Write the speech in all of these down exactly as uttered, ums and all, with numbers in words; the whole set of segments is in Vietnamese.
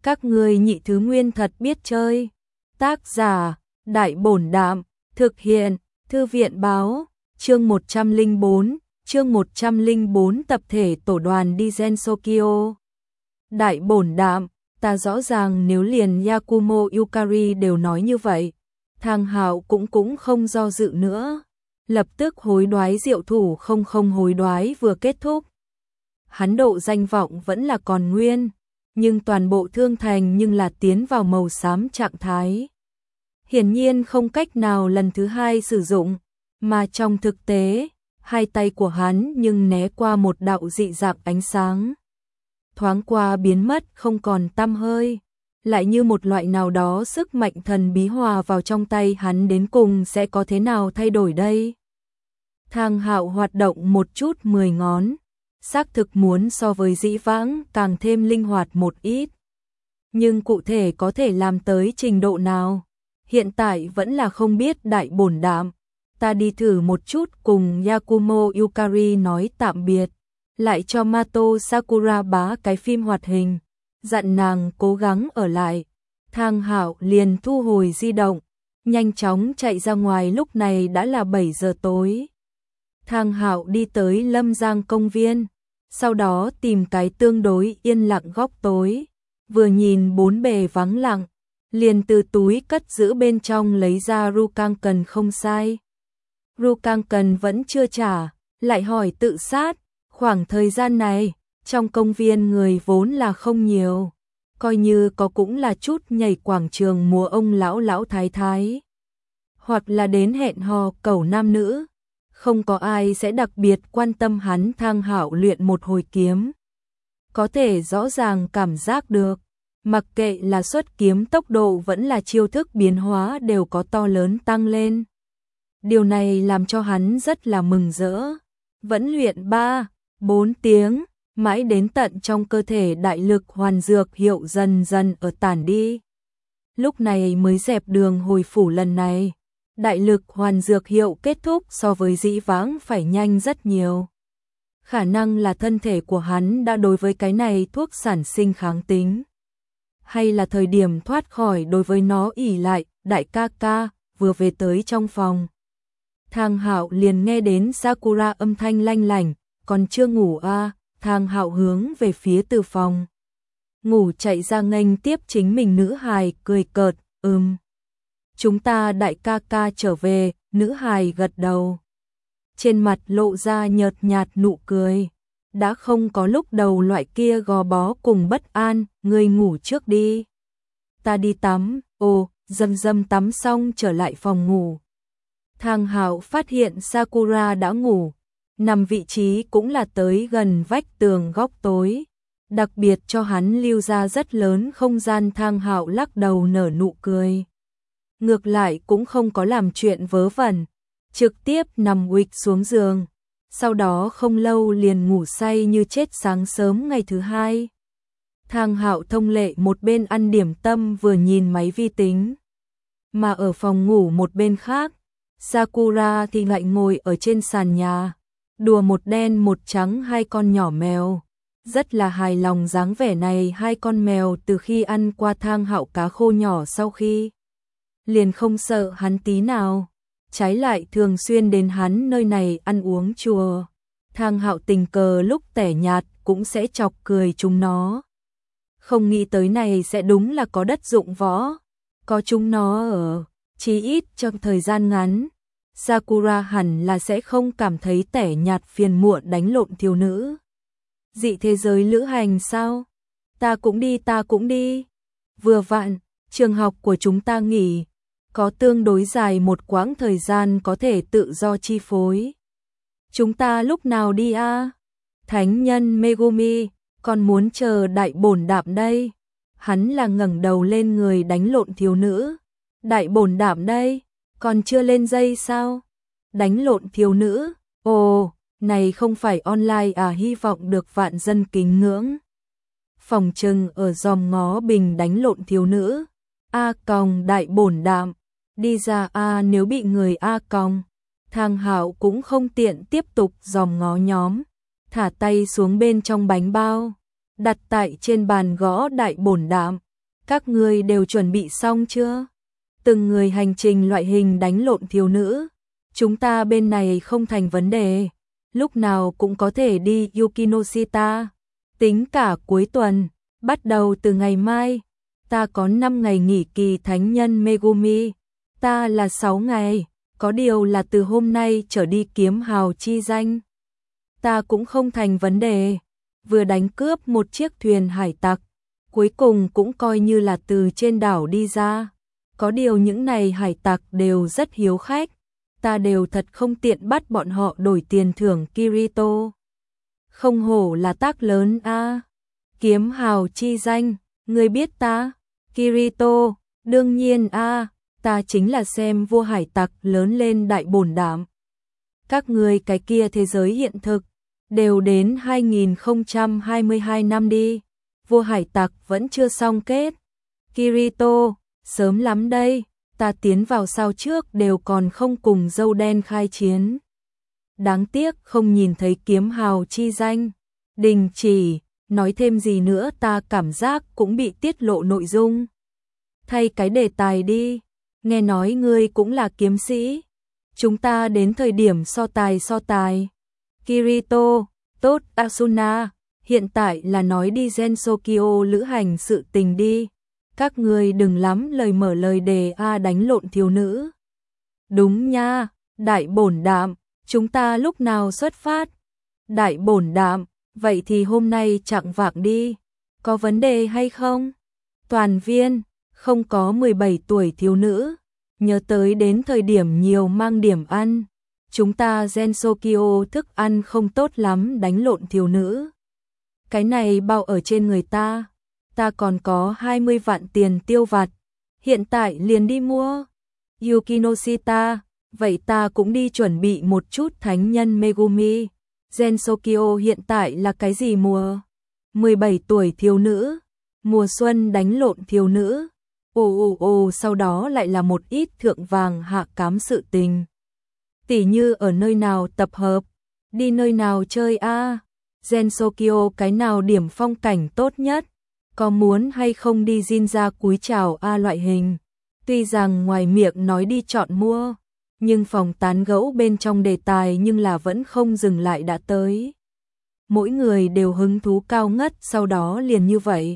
Các ngươi nhị thứ nguyên thật biết chơi. Tác giả, Đại Bổn Đạm, thực hiện, Thư viện Báo, chương một trăm lẻ bốn, chương một trăm lẻ bốn tập thể tổ đoàn đi Gensokyo. Đại Bổn Đạm, ta rõ ràng nếu liền Yakumo Yukari đều nói như vậy, Thang Hạo cũng cũng không do dự nữa, lập tức hối đoái diệu thủ không không hối đoái vừa kết thúc. Hắn độ danh vọng vẫn là còn nguyên, nhưng toàn bộ thương thành nhưng là tiến vào màu xám trạng thái. Hiển nhiên không cách nào lần thứ hai sử dụng, mà trong thực tế, hai tay của hắn nhưng né qua một đạo dị dạng ánh sáng. Thoáng qua biến mất không còn tăm hơi, lại như một loại nào đó sức mạnh thần bí hòa vào trong tay hắn, đến cùng sẽ có thế nào thay đổi đây? Thang Hạo hoạt động một chút mười ngón, xác thực muốn so với dĩ vãng càng thêm linh hoạt một ít. Nhưng cụ thể có thể làm tới trình độ nào? Hiện tại vẫn là không biết. Đại Bổn Đạm, ta đi thử một chút cùng Yakumo Yukari nói tạm biệt, lại cho Mato Sakura bá cái phim hoạt hình, dặn nàng cố gắng ở lại. Thang Hạo liền thu hồi di động, nhanh chóng chạy ra ngoài. Lúc này đã là bảy giờ tối. Thang Hạo đi tới Lâm Giang công viên, sau đó tìm cái tương đối yên lặng góc tối, vừa nhìn bốn bề vắng lặng, liền từ túi cất giữ bên trong lấy ra Rukanken. Không sai, Rukanken vẫn chưa trả, lại hỏi tự sát. Khoảng thời gian này, trong công viên người vốn là không nhiều, coi như có cũng là chút nhảy quảng trường múa ông lão lão thái thái, hoặc là đến hẹn hò cẩu nam nữ, không có ai sẽ đặc biệt quan tâm hắn. Thang Hạo luyện một hồi kiếm, có thể rõ ràng cảm giác được, mặc kệ là xuất kiếm tốc độ vẫn là chiêu thức biến hóa đều có to lớn tăng lên. Điều này làm cho hắn rất là mừng rỡ. Vẫn luyện ba, bốn tiếng, mãi đến tận trong cơ thể đại lực hoàn dược hiệu dần dần ở tản đi, lúc này mới dẹp đường hồi phủ. Lần này, đại lực hoàn dược hiệu kết thúc so với dĩ vãng phải nhanh rất nhiều. Khả năng là thân thể của hắn đã đối với cái này thuốc sản sinh kháng tính, hay là thời điểm thoát khỏi đối với nó ỷ lại. Đại ca ca, vừa về tới trong phòng, Thang Hạo liền nghe đến Sakura âm thanh lanh lảnh, còn chưa ngủ à? Thang Hạo hướng về phía từ phòng ngủ chạy ra nghênh tiếp chính mình nữ hài, cười cợt, ừm. Chúng ta đại ca ca trở về. Nữ hài gật đầu, trên mặt lộ ra nhợt nhạt nụ cười, đã không có lúc đầu loại kia gò bó cùng bất an. Ngươi ngủ trước đi, ta đi tắm. Ồ, Dâm Dâm tắm xong trở lại phòng ngủ. Thang Hạo phát hiện Sakura đã ngủ, nằm vị trí cũng là tới gần vách tường góc tối, đặc biệt cho hắn lưu ra rất lớn không gian. Thang Hạo lắc đầu nở nụ cười, ngược lại cũng không có làm chuyện vớ vẩn, trực tiếp nằm uịch xuống giường, sau đó không lâu liền ngủ say như chết. Sáng sớm ngày thứ hai, Thang Hạo thông lệ một bên ăn điểm tâm vừa nhìn máy vi tính, mà ở phòng ngủ một bên khác, Sakura thì lại ngồi ở trên sàn nhà, đùa một đen một trắng hai con nhỏ mèo, rất là hài lòng dáng vẻ này. Hai con mèo từ khi ăn qua Thang Hạo cá khô nhỏ sau khi, liền không sợ hắn tí nào, trái lại thường xuyên đến hắn nơi này ăn uống chùa. Thang Hạo tình cờ lúc tẻ nhạt cũng sẽ chọc cười chúng nó, không nghĩ tới này sẽ đúng là có đất dụng võ, có chúng nó ở, chí ít trong thời gian ngắn, Sakura hẳn là sẽ không cảm thấy tẻ nhạt phiền muộn đánh lộn thiếu nữ. Dị thế giới lữ hành sao? Ta cũng đi, ta cũng đi. Vừa vặn, trường học của chúng ta nghỉ, có tương đối dài một quãng thời gian có thể tự do chi phối. Chúng ta lúc nào đi a? À? Thánh nhân Megumi, còn muốn chờ Đại Bổn Đạm đây. Hắn là ngẩng đầu lên người đánh lộn thiếu nữ. Đại Bổn Đạm đây, còn chưa lên dây sao? Đánh lộn thiếu nữ, ồ, này không phải online à? Hy vọng được vạn dân kính ngưỡng. Phòng trừng ở dòm ngó bình đánh lộn thiếu nữ. A còng Đại Bổn Đạm, đi ra a. Nếu bị người a còng, Thang Hạo cũng không tiện tiếp tục dòm ngó nhóm, thả tay xuống bên trong bánh bao, đặt tại trên bàn gõ Đại Bổn Đạm. Các ngươi đều chuẩn bị xong chưa? Từng người hành trình loại hình đánh lộn thiếu nữ. Chúng ta bên này không thành vấn đề. Lúc nào cũng có thể đi Yukinoshita. Tính cả cuối tuần, bắt đầu từ ngày mai. Ta có năm ngày nghỉ kỳ thánh nhân Megumi. Ta là sáu ngày. Có điều là từ hôm nay trở đi kiếm hào chi danh. Ta cũng không thành vấn đề. Vừa đánh cướp một chiếc thuyền hải tặc. Cuối cùng cũng coi như là từ trên đảo đi ra. Có điều những này hải tặc đều rất hiếu khách. Ta đều thật không tiện bắt bọn họ đổi tiền thưởng Kirito. Không hổ là tác lớn a. Kiếm hào chi danh, ngươi biết ta? Kirito, đương nhiên a, ta chính là xem vua hải tặc lớn lên đại bổn đảm. Các ngươi cái kia thế giới hiện thực, đều đến hai nghìn không trăm hai mươi hai năm đi. Vua hải tặc vẫn chưa xong kết. Kirito, sớm lắm đây, ta tiến vào sao trước đều còn không cùng dâu đen khai chiến. Đáng tiếc không nhìn thấy kiếm hào chi danh. Đình chỉ, nói thêm gì nữa ta cảm giác cũng bị tiết lộ nội dung. Thay cái đề tài đi, nghe nói ngươi cũng là kiếm sĩ. Chúng ta đến thời điểm so tài so tài. Kirito, tốt Asuna, hiện tại là nói đi Gensokyo lữ hành sự tình đi. Các ngươi đừng lắm lời mở lời đề a đánh lộn thiếu nữ. Đúng nha, đại bổn đạm, chúng ta lúc nào xuất phát? Đại bổn đạm, vậy thì hôm nay chặng vạng đi. Có vấn đề hay không? Toàn viên, không có mười bảy tuổi thiếu nữ. Nhớ tới đến thời điểm nhiều mang điểm ăn. Chúng ta Gensokyo thức ăn không tốt lắm đánh lộn thiếu nữ. Cái này bao ở trên người ta. Ta còn có hai mươi vạn tiền tiêu vặt. Hiện tại liền đi mua. Yukinoshita, vậy ta cũng đi chuẩn bị một chút thánh nhân Megumi. Gensokyo hiện tại là cái gì mùa? mười bảy tuổi thiếu nữ. Mùa xuân đánh lộn thiếu nữ. Ồ ồ ồ, sau đó lại là một ít thượng vàng hạ cám sự tình. Tỉ như ở nơi nào tập hợp, đi nơi nào chơi a, à? Gensokyo cái nào điểm phong cảnh tốt nhất, có muốn hay không đi Jinja cúi chào a à loại hình. Tuy rằng ngoài miệng nói đi chọn mua, nhưng phòng tán gẫu bên trong đề tài nhưng là vẫn không dừng lại đã tới. Mỗi người đều hứng thú cao ngất, sau đó liền như vậy.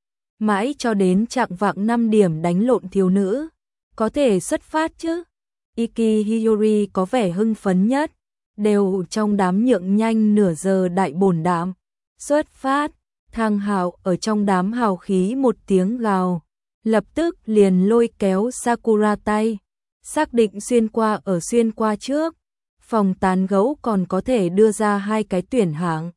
Mãi cho đến chạng vạng năm điểm đánh lộn thiếu nữ, có thể xuất phát chứ. Iki Hiyori có vẻ hưng phấn nhất, đều trong đám nhượng nhanh nửa giờ đại bổn đạm. Xuất phát, Thang Hạo ở trong đám hào khí một tiếng gào, lập tức liền lôi kéo Sakura tay, xác định xuyên qua ở xuyên qua trước. Phòng tán gẫu còn có thể đưa ra hai cái tuyển hạng.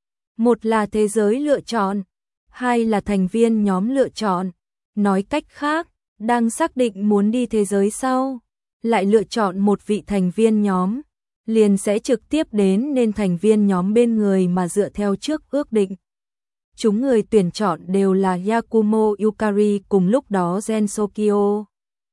Một là thế giới lựa chọn, hai là thành viên nhóm lựa chọn. Nói cách khác, đang xác định muốn đi thế giới sau, lại lựa chọn một vị thành viên nhóm, liền sẽ trực tiếp đến nên thành viên nhóm bên người mà dựa theo trước ước định. Chúng người tuyển chọn đều là Yakumo Yukari cùng lúc đó Gensokyo.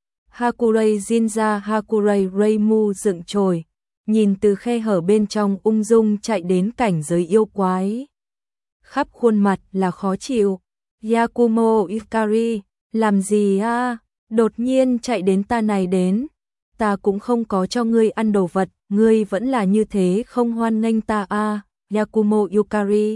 Hakurei Jinja Hakurei Reimu dựng chồi, nhìn từ khe hở bên trong ung dung chạy đến cảnh giới yêu quái. Khắp khuôn mặt là khó chịu. Yakumo Yukari, làm gì a? Đột nhiên chạy đến ta này đến. Ta cũng không có cho ngươi ăn đồ vật, ngươi vẫn là như thế không hoan nghênh ta a. Yakumo Yukari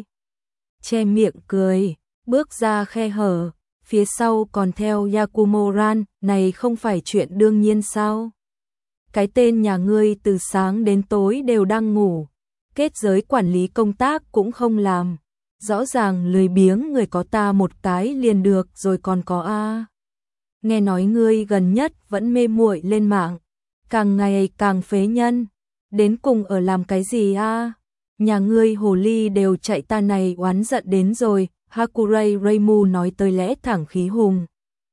che miệng cười, bước ra khe hở, phía sau còn theo Yakumo Ran, này không phải chuyện đương nhiên sao? Cái tên nhà ngươi từ sáng đến tối đều đang ngủ, kết giới quản lý công tác cũng không làm, rõ ràng lười biếng người có ta một cái liền được rồi còn có a. Nghe nói ngươi gần nhất vẫn mê muội lên mạng, càng ngày càng phế nhân, đến cùng ở làm cái gì a? Nhà ngươi hồ ly đều chạy ta này oán giận đến rồi. Hakurei Reimu nói tới lẽ thẳng khí hùng.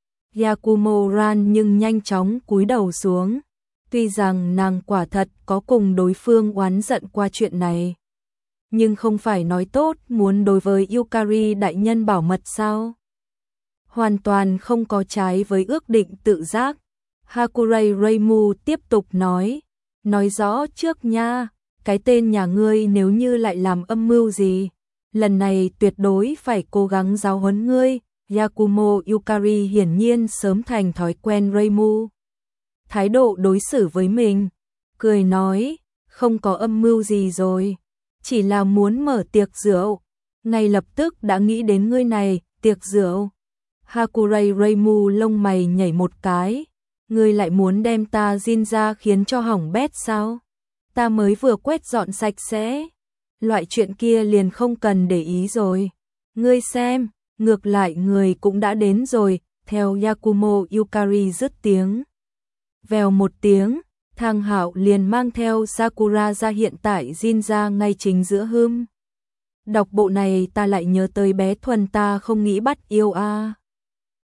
Yakumo Ran nhưng nhanh chóng cúi đầu xuống. Tuy rằng nàng quả thật có cùng đối phương oán giận qua chuyện này, nhưng không phải nói tốt muốn đối với Yukari đại nhân bảo mật sao? Hoàn toàn không có trái với ước định tự giác. Hakurei Reimu tiếp tục nói, nói rõ trước nha, cái tên nhà ngươi nếu như lại làm âm mưu gì, lần này tuyệt đối phải cố gắng giáo huấn ngươi. Yakumo Yukari hiển nhiên sớm thành thói quen Reimu thái độ đối xử với mình, cười nói, không có âm mưu gì rồi, chỉ là muốn mở tiệc rượu, ngay lập tức đã nghĩ đến ngươi này, tiệc rượu. Hakurai Reimu lông mày nhảy một cái, ngươi lại muốn đem ta Jin ra khiến cho hỏng bét sao? Ta mới vừa quét dọn sạch sẽ, loại chuyện kia liền không cần để ý rồi. Ngươi xem, ngược lại người cũng đã đến rồi, theo Yakumo Yukari dứt tiếng. Vèo một tiếng, Thang Hạo liền mang theo Sakura ra hiện tại Jin ra ngay chính giữa hươm. Đọc bộ này ta lại nhớ tới bé Thuần ta không nghĩ bắt yêu a. À.